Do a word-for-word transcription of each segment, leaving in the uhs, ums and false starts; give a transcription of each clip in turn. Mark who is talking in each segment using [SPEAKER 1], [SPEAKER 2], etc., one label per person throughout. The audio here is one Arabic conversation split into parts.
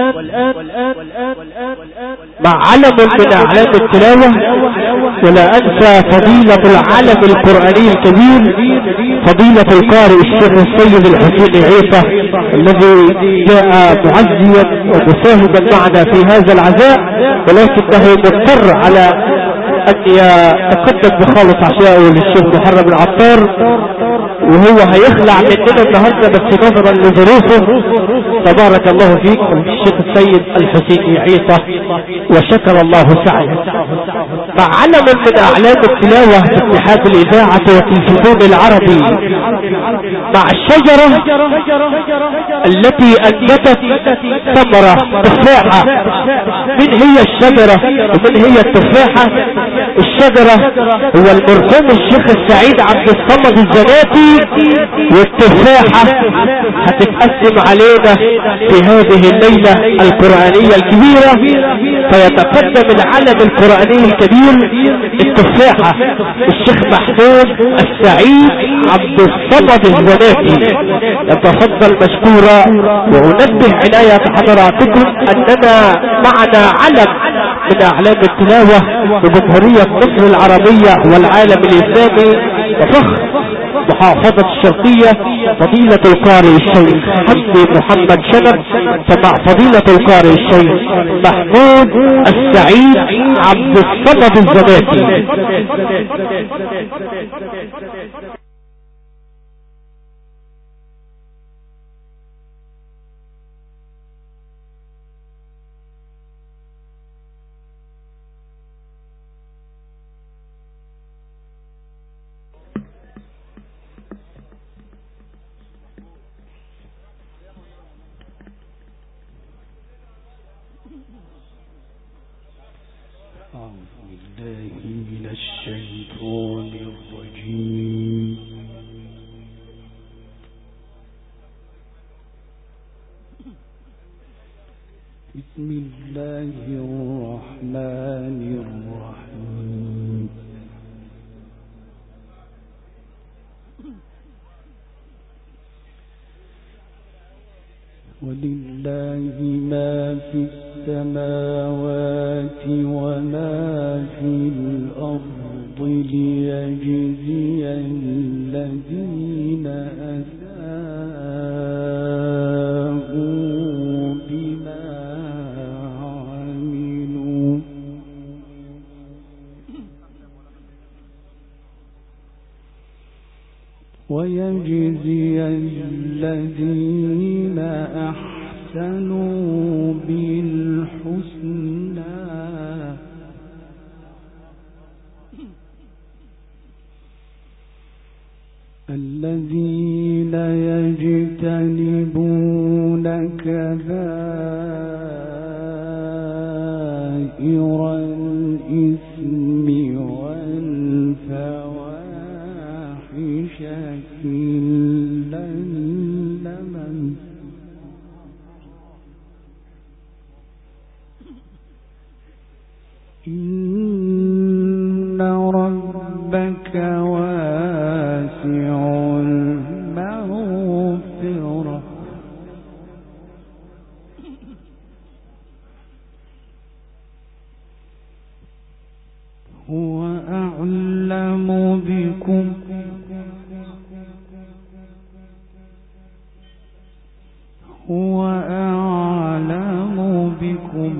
[SPEAKER 1] مع علم من أعلام التلاوة. ولا أنسى فضيلة العلم القرآني الكبير فضيلة القارئ الشيخ السيد الحسين عيسى الذي جاء معزيا ومساهدا معنا في هذا العزاء، ولكنه مضطر على أن يتقدم بخالص عشاءه للشيخ محرم العطار، وهو هيخلع مننا النهارده بس نظرا لظروفه. تبارك الله فيك الشيخ السيد الحسين عيسى وشكر الله سعيه. مع علم من أعلام التلاوة في اتحاد الإذاعة والتلفزيون العربي، مع الشجرة التي أنبتت ثمرة تفاحة. من هي الشجرة ومن هي التفاحة؟ الشجرة هو المرحوم الشيخ السعيد عبد الصمد الزناتي، والتفاحة هتتقسم علينا في هذه الليلة القرآنية الكبيرة. فيتقدم العلم القرآني الكبير التفاحة الشيخ محمود السعيد عبد الصمد الزناتي. يتفضل مشكورا. وأنبه عناية حضراتكم أننا معنا علم من أعلام التلاوة بجمهورية مصر العربية والعالم الإسلامي وفخر محافظة الشرقية فضيلة القارئ الشيخ حمدي محمد شنب، فمع فضيلة القارئ الشيخ محمود السعيد عبد الصمد الزناتي.
[SPEAKER 2] بسم الله الرحمن الرحيم. ولله ما في السماوات وما في الأرض ليجزي الذين أساءوا بما عملوا ويجزي الذين أحسنوا بالحسنى الذين يجتنبون كبائر الإثم والفواحش إلا اللمم إن ربك واسع المغفرة هو أعلم بكم هو أعلم بكم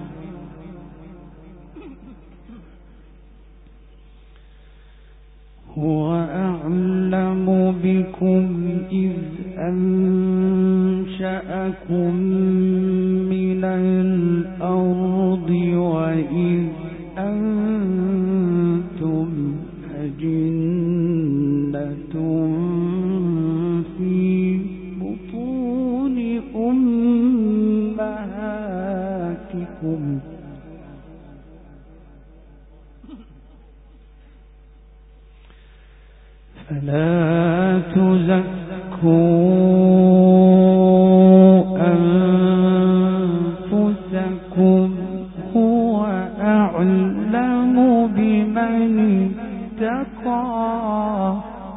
[SPEAKER 2] هو أعلم بكم إذ أنشأكم من الأرض وإذ أنتم أجنة في بطون أمهاتكم فلا تزكوا أنفسكم هو أعلم بمن اتقى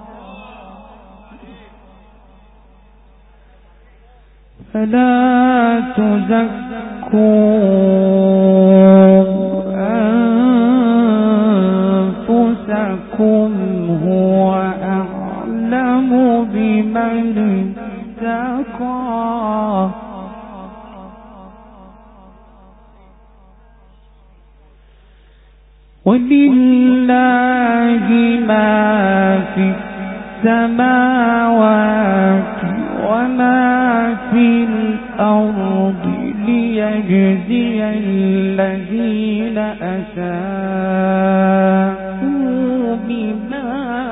[SPEAKER 2] فلا تزكوا أنفسكم هو أعلم بمن اتقى ولله ما في السماوات وما في الأرض ليجزي الذين أساءوا بما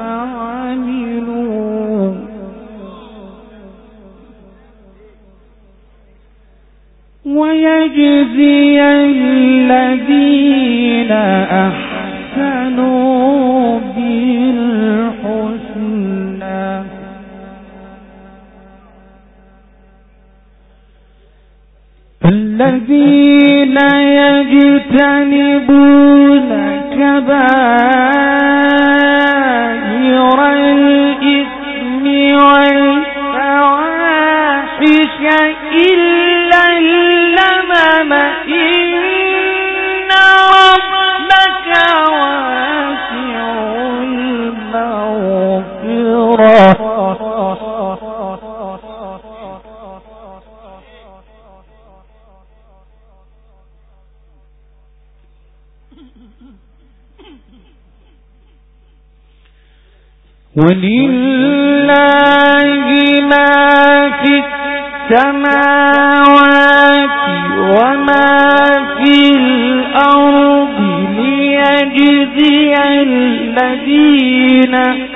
[SPEAKER 2] عملوا ويجزي الذين أحسنوا بالحسنى الذين يجتنبون كبائر الإثم والفواحش إلا اللمم إن ربك واسع المغفرة ولله ما في السماوات وما في الأرض ليجزي الذين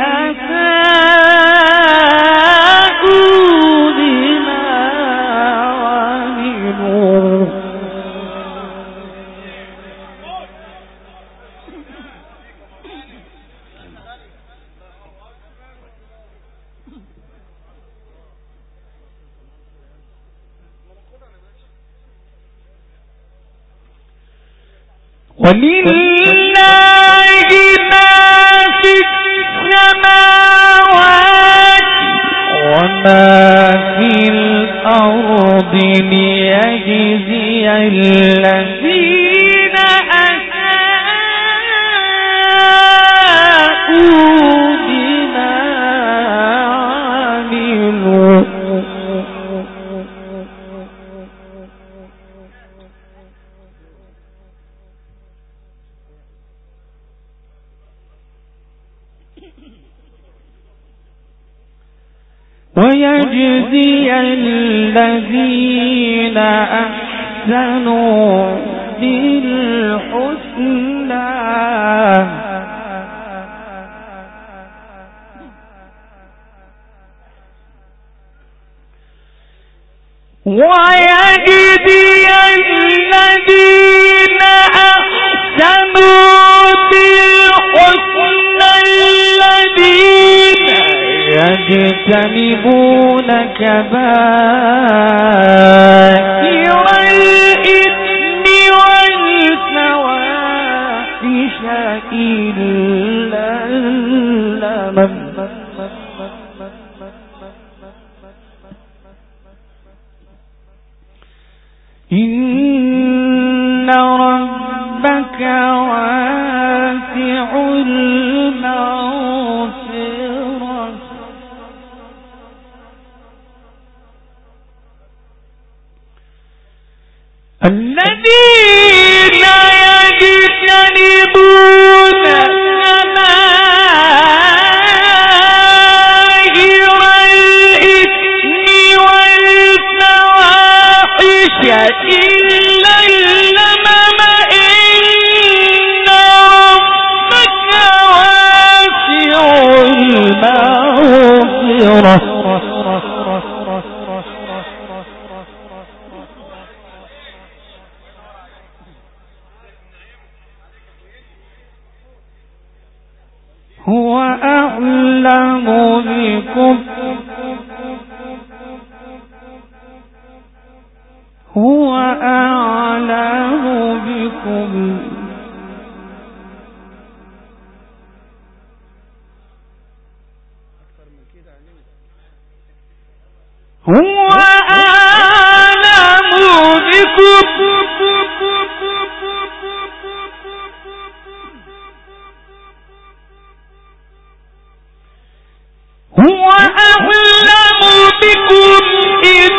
[SPEAKER 2] أساءوا بما عملوا ولله ما في السماوات وما في الأرض ليجزي الذين أساءوا بما عملوا ويجزي الذين أحسنوا بالحسنى ويجزي الذين أحسنوا بالحسنى الذين يجتنبون كبائر الإثم والفواحش إلا اللمم إن ربك واسع المغفرة الذين يجتنبون كبائر الإثم والفواحش إلا اللمم إن ربك واسع المغفرة هو أعلم بكم هو أعلم بكم هو أعلم هو أعلم بكم إذ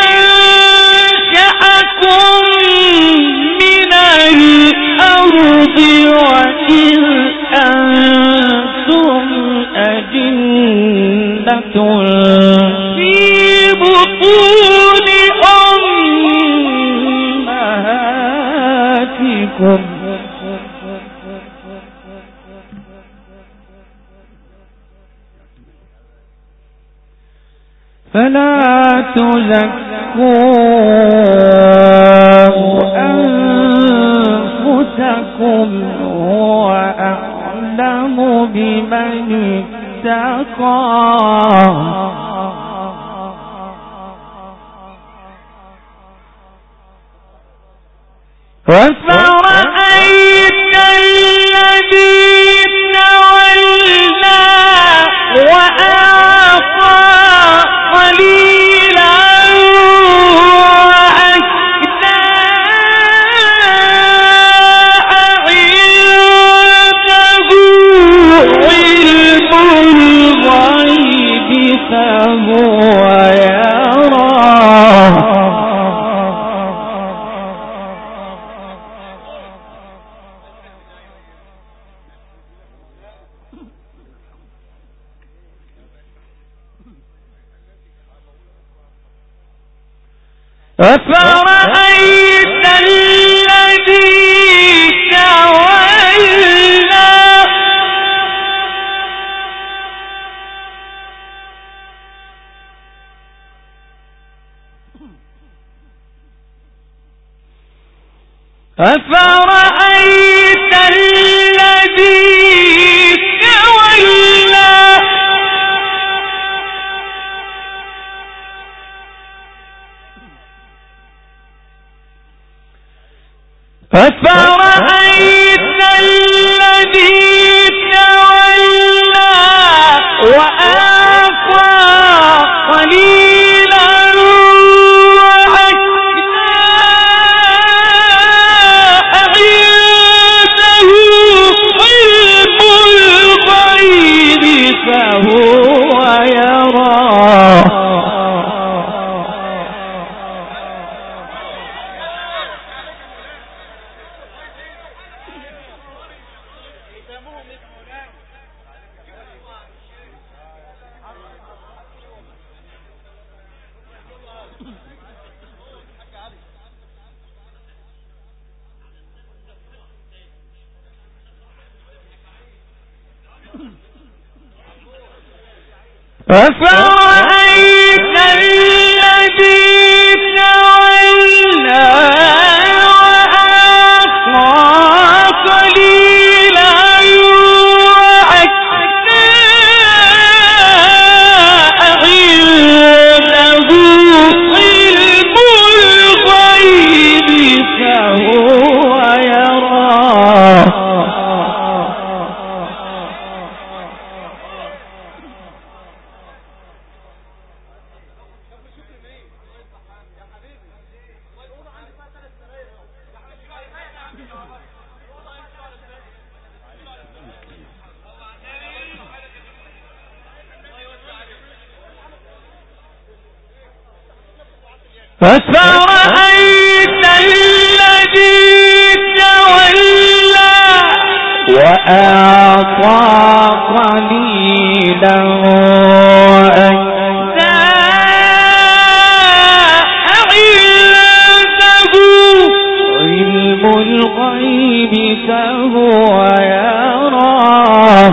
[SPEAKER 2] أنشأكم من الأرض وإذ أنتم أجنة في بطون أمهاتكم فلا تزكوا أنفسكم هو أعلم بمن اتقى وفرأيت الذي تولى وآخى قليلا وأكدى عنده علم الغيب فهو يراه أفرأيت الذي تولى أفرأيت الذي تولى أفرأيت الذي تولى وآخى قليلا وأكدى عنده علم الغيب فهو يراه أفرأيت الذي تولى وآخى قليلا وأكدى عنده علم الغيب فهو يراه فَفَرَأَيْتَ الَّذِي تَوَلَّى وَأَعْطَى قَلِيلًا وَأَكْدَى عِندَهُ عِلْمُ الْغَيْبِ فَهُوَ يَرَىٰ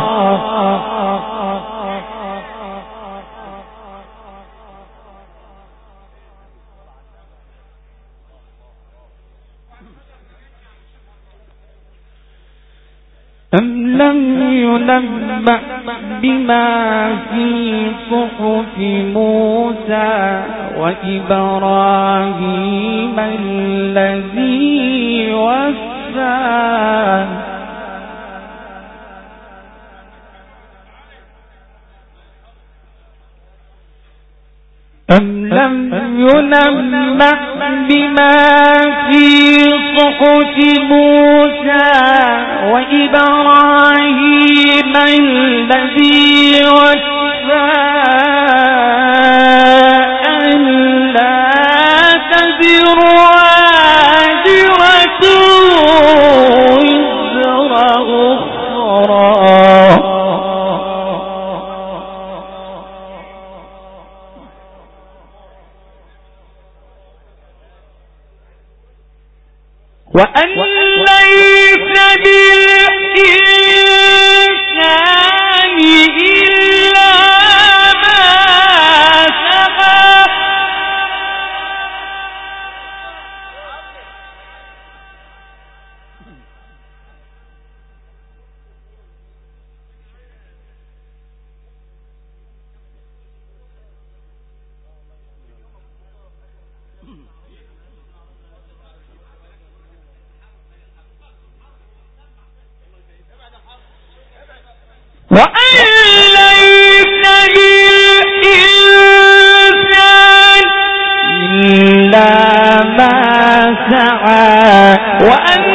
[SPEAKER 2] أَمْ لَمْ يُنَبَّأْ بِمَا فِي صُحُفِ مُوسَى وَإِبْرَاهِيمَ الَّذِي وَفَّىٰ أم لم ينبأ بما في صحف موسى وإبراهيم الذي وفى ألا تزر وازرة وزر أخرى وأن ليس للإنسان إلا ما سعى وأن ليس للإنسان إلا ما سعى وأن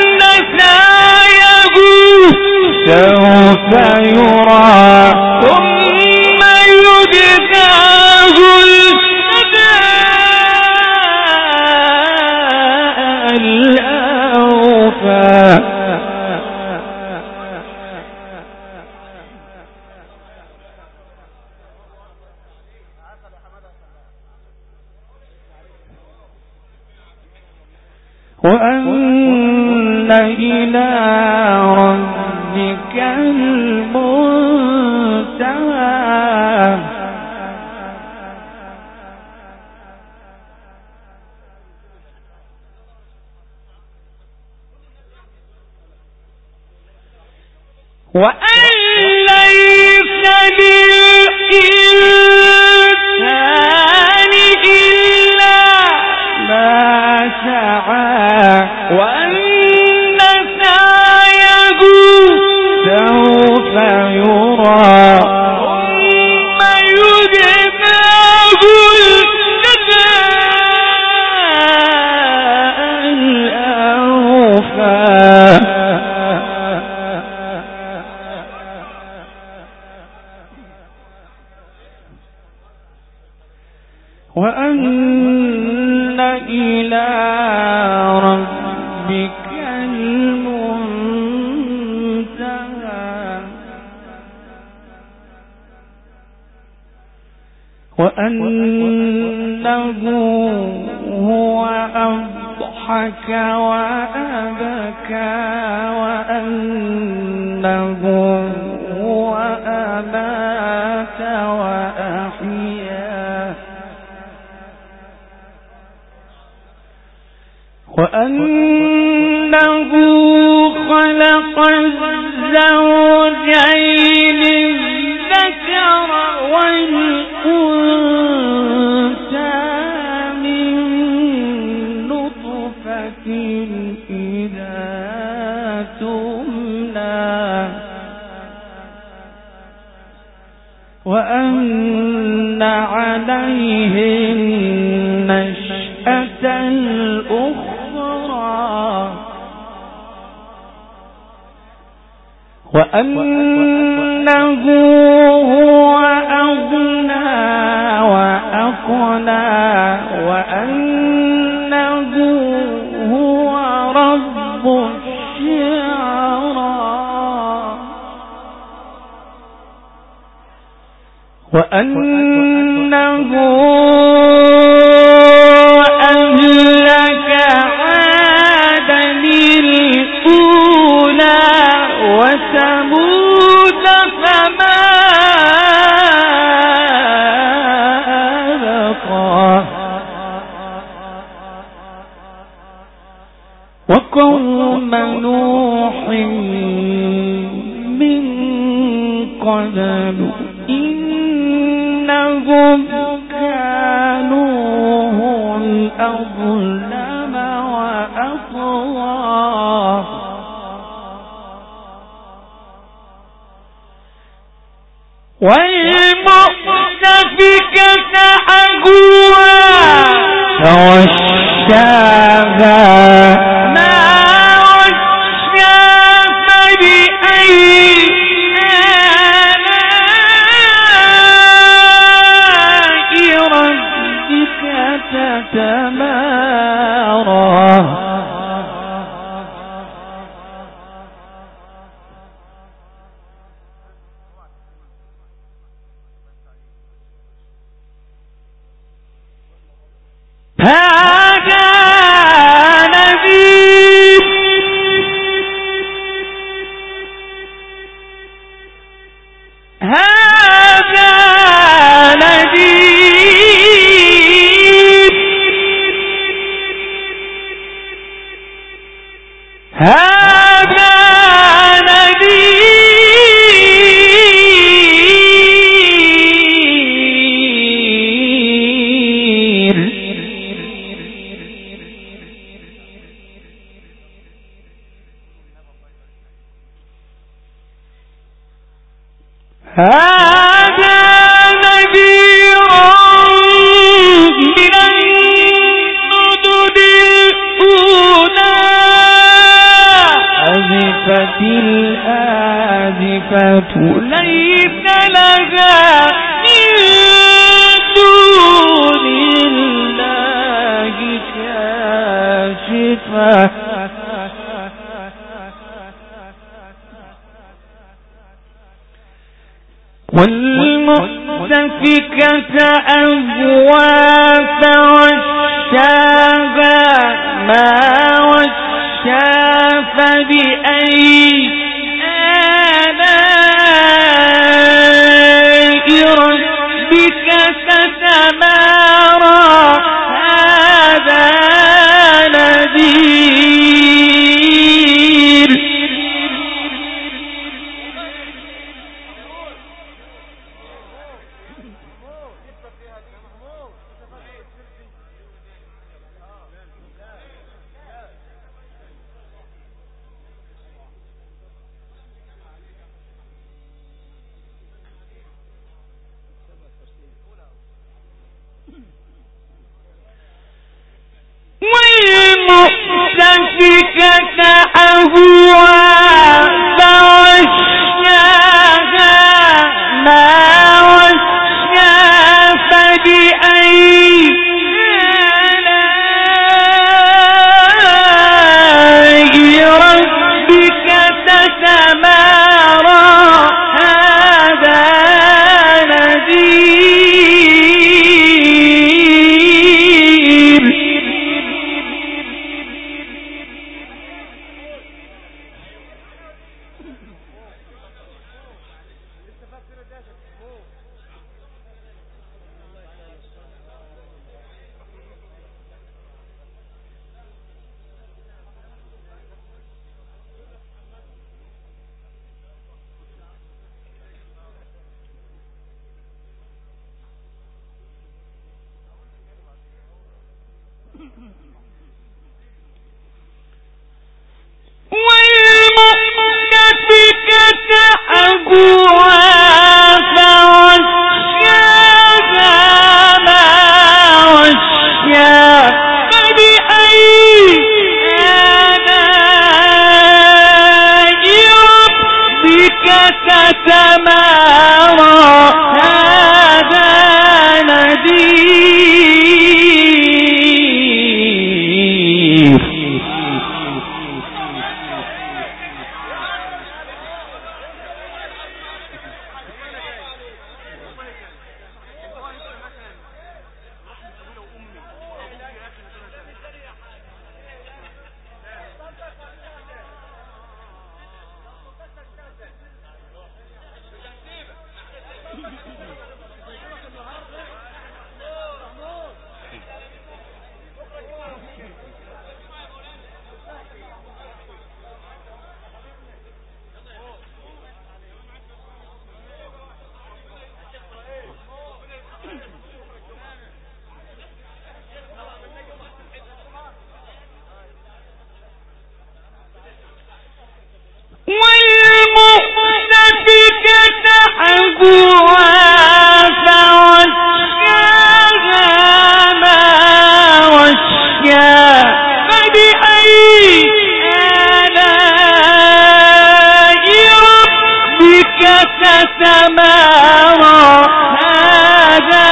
[SPEAKER 2] سعيه سوف يرى ثم يجزاه الجزاء الأوفى وأن إلى ربك المنتهى وأن ليس للإنسان إلا ما سعى وأن سعيه سوف يرى ثم يجزاه الجزاء الأوفى وأن إلى ربك المنتهى وأنه هو أضحك وأبكى وأنه هو أمات وأحيا وأنه خلق الزوجين الذكر والأنثى من نطفة إذا تمنى وأن عليه النشأة الأخرى وأنه هو أغنى وأقنى وأنه هو رب الشعرى وأنه أهلك عادا الأولى وثمود فما أبقى وقوم نوح من قبل إنهم كانوا هم أظلم وأطغى والمؤتفكة والمؤتفكة أهوى فغشاها ما غشا فبأي آلاء ربك تتمارى هذا نذير والمؤتفكة أهوى فغشاها ما غشا فبأي آلاء ربك تتمارى هذا نذير والمؤتفكة أهوى فغشاها ما غشا فبأي آلاء ربك تتمارى هذا نذير تمارى هذا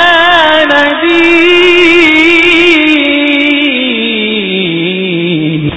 [SPEAKER 2] نذير.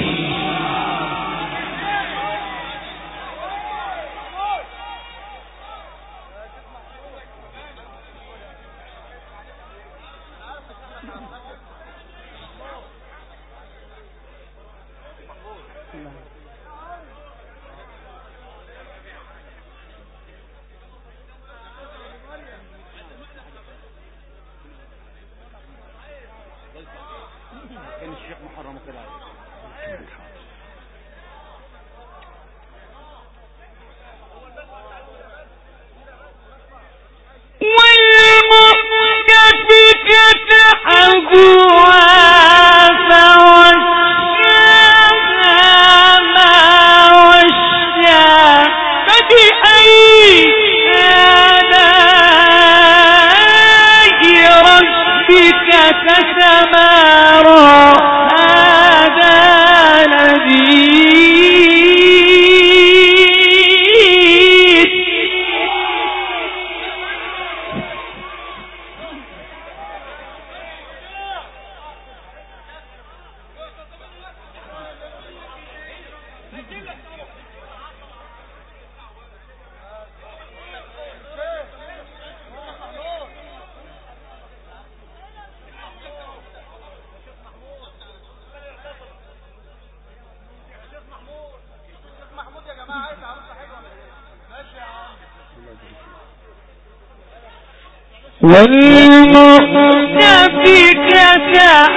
[SPEAKER 2] والمؤتفكة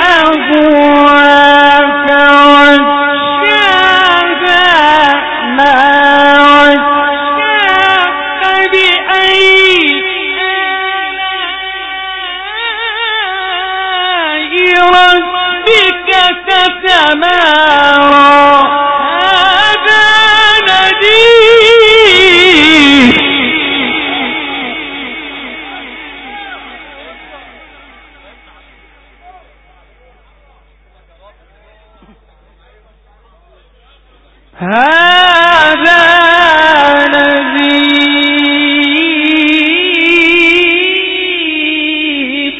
[SPEAKER 2] أهوى فغشاها ما غشا فبأي آلاء ربك تتمارى هذا نذير. هذا نذير.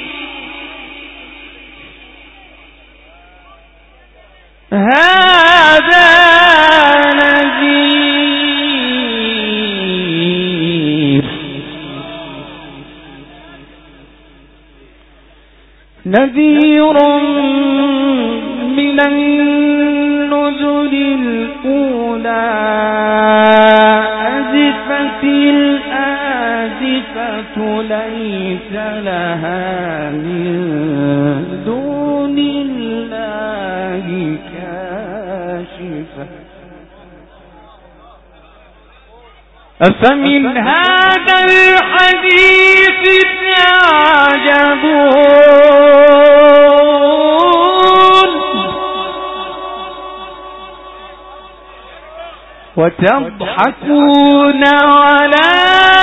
[SPEAKER 2] هذا نذير. نذير من النذر الأولى أزفت الآزفة ليس لها من دون الله كاشفة. أفمن هذا الحديث تعجبون وتضحكون ولا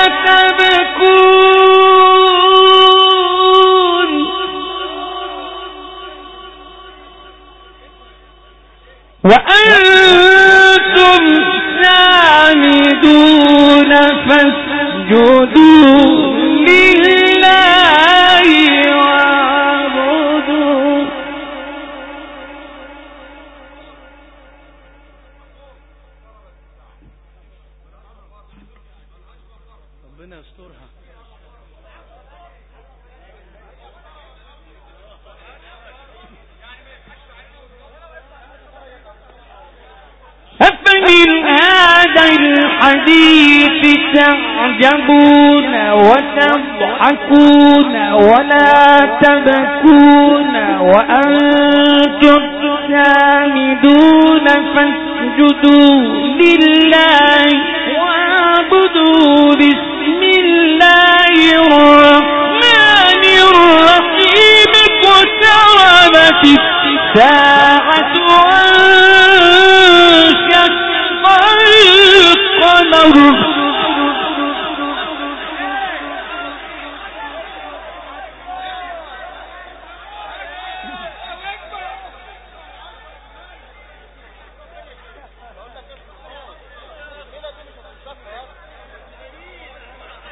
[SPEAKER 2] تبكون وأنتم سامدون فاسجدوا لله واعبدوا. ربنا يسترها. أفمن هذا الحديث تعجبون وتضحكون ولا تبكون وأنتم سامدون فاسجدوا لله واعبدوا. بسم الله الرحمن الرحيم. اقتربت الساعة وانشق القمر.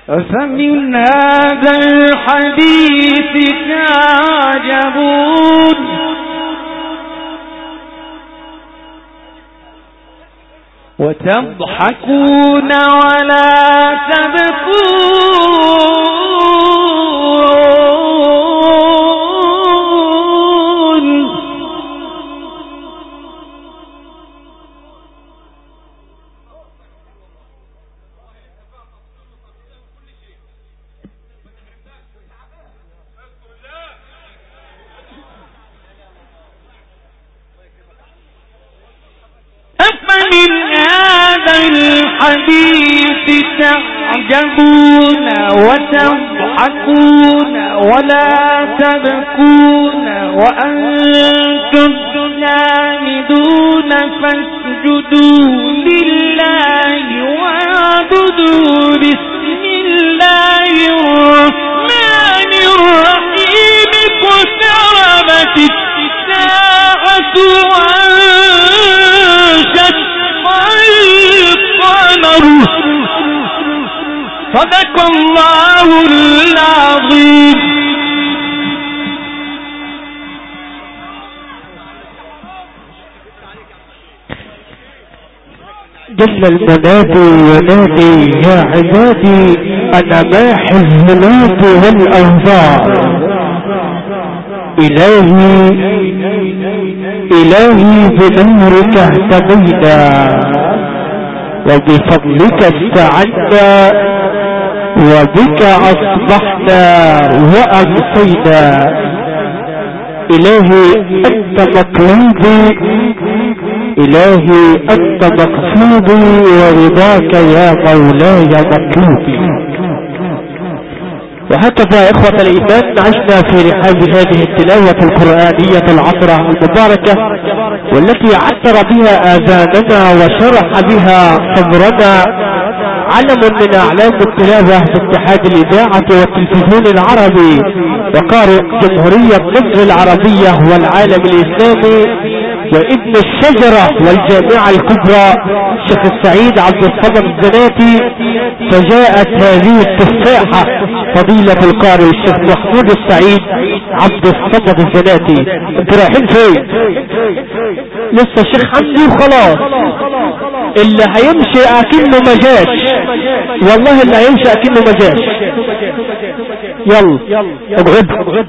[SPEAKER 2] أفمن هذا الحديث تعجبون وتضحكون ولا تبكون أفمن هذا الحديث تعجبون وتضحكون ولا تبكون وأنتم سامدون فاسجدوا لله واعبدوا بسم الله الرحمن الرحيم اقتربت الساعة وانشق القمر صدق الله العظيم.
[SPEAKER 1] جل المنادي ينادي يا عبادي أنا ماحي الظلات والأوزار إلهي إلهي بنورك اهتدينا وبفضلك استعنا وبك أصبحنا وأمسينا. إلهي أنت مطلوبي إلهي أنت مقصودي ورضاك يا مولاي مطلوبي. وهكذا إخوة الإيمان عشنا في رحاب هذه التلاوة القرآنية العطرة المباركة والتي عطر بها آذاننا وشرح بها صدرنا علم من أعلام التلاوة باتحاد الإذاعة والتلفزيون العربي وقارئ جمهورية مصر العربية والعالم الإسلامي وابن الشجرة والجامعة الكبرى الشيخ السعيد عبد الصمد الزناتي. فجاءت هذه التفاحة فضيلة القارئ الشيخ محمود السعيد عبد الصمد الزناتي. انتوا رايحين فين؟ لسه الشيخ حمدي وخلاص. اللي هيمشي اكنه ما جاش، والله اللي هيمشي اكنه ما جاش. يلا اقعد.